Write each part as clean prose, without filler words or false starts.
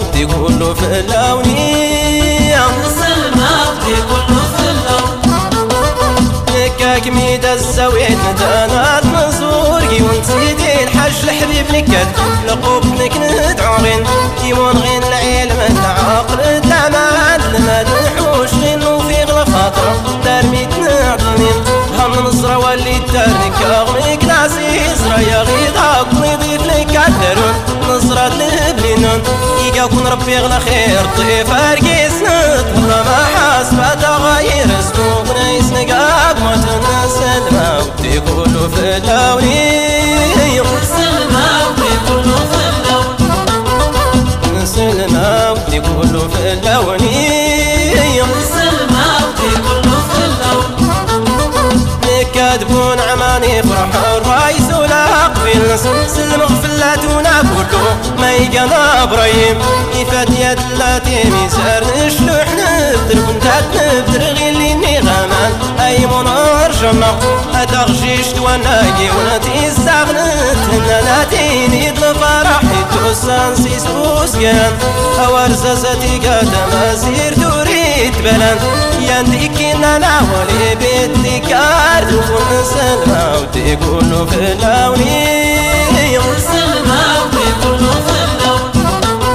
ودي كله في اللوني نسلمة ودي كله في اللون نكاك ميد الزويت ندانات نزوركي ونسيدي الحج الحبيب نكد لقوبتك ندعو غين ديمون غين العلم العقل الدمان لما نحوش غين وفيغ الخاطر دارميت نعطنين هم نصرة واللي دارك أغميك ناسي زرا يا غيضاك ويضيف لك عالدرون نصرة لبنان يقاكن ربي غلا خير طيف أرقيس نطلع ما حاسبة تغير اسمه نيس نقاب ما تنسلمة ودي كله في اللوني نسلمة ودي كله في اللون نسلمة ودي كله في اللوني نسلمة ودي كله في اللون كاتبون عماني فرح الرئيس ولا قبل سلم غفلاتنا كله ما يقنا ابراهيم يفات يد اللاتي ميسار نشلوح نبدر كنت نبدر غير ليني غمان اي منار جمع اتغشيش تواناقي ونتي استغنت هنا ناتيني الفرح يتوسان سيسوس كان اوارزازتي قادم اسير تريد بلان ينديكي انا ولي بيتي كارد ونسلمة ودي كله في اللوني نسلمة ودي كله في اللون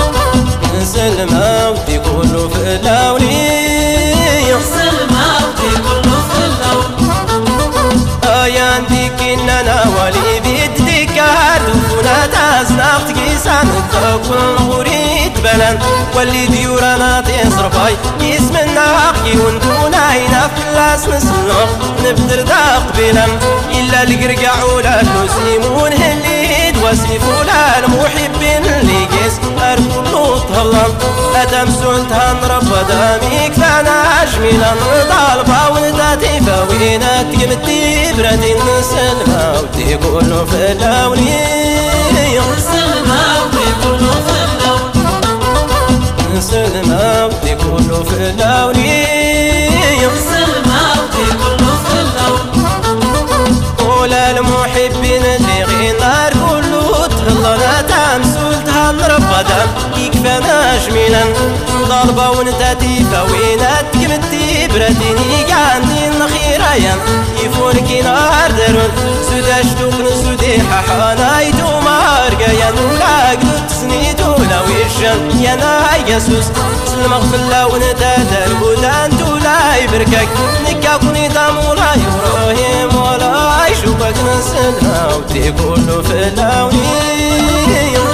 نسلمة ودي كله في اللوني نسلمة ودي كله في اللون ينديكي انا ولي بيتي كارد ونتاز ناختي سانتا كل غوريت بلان واللي ديورانا تصرفاي اسم الناقي وانتونا هنا في اللاس نسلوخ نبدر دا قبيلا إلا القرقع ولا اللوسيمون هالليد واسيف ولا المحبين اللي قيس أركلو طهلان أتمسون تهان رب داميك فانا جميلا طالبا ونداتي فاوينات قمتي براتي نسلمة ودي كله في اللوني نسلمة ودي كله في اللون نسلمة ودي كله في اللوني نسلمة ودي كله في اللون ولا المحبين اللي غير نار كله تهلنا تمسول تهل ربدا يكفانا جميلا ضربة ونتاتي فوينات قمتي براتيني قاندي الخيرايا يفوركي نار درون سوداش توقن سودي ححانايتو مارقايا ولا قدوت سنيتو لا ويشان يا ناي يسوس سلم غفلا ونتاتا الهدان تولا يبركك نكاكوني دام ولا يبراهيم ولا يشوفك نسلمة ودي كله في اللوني